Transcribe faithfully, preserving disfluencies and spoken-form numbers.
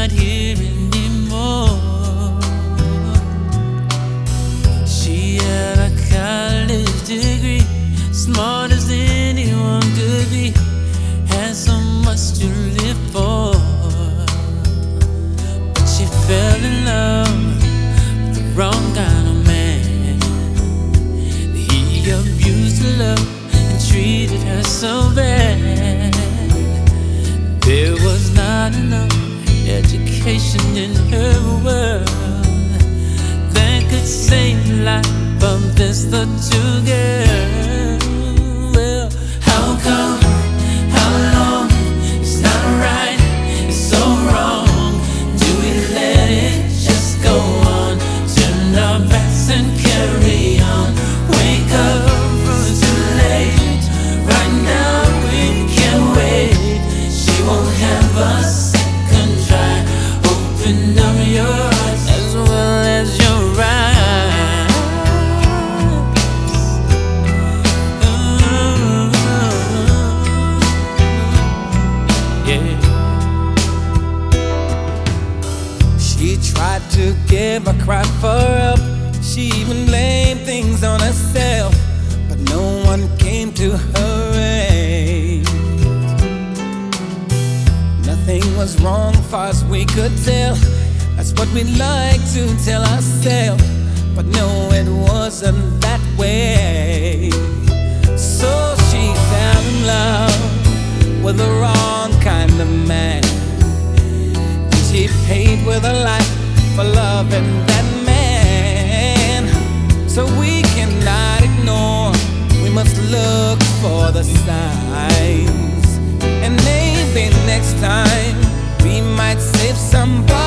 not here anymore. She had a college degree, smart as anyone could be, had so much to live for. But she fell in love with the wrong kind of man. He abused her love and treated her so bad. There was not enough education in her world that could save the life of this little girl. Well, how come, how long, it's not right, it's so wrong. Do we let it just go on? Turn our backs and carry on. Wake up, it's too late. Right now we can't wait. She won't have a second try. Open up your heart as well as your eyes. Ooh, yeah. She tried to give a cry for help. She even blamed things on herself, but no one came to her aid. Nothing was wrong far as we could tell. That's what we like to tell ourselves, but no, it wasn't that way. So she fell in love with the wrong kind of man. She paid with her life for loving that man. So we cannot ignore, we must look for the signs. And maybe next time we might save somebody.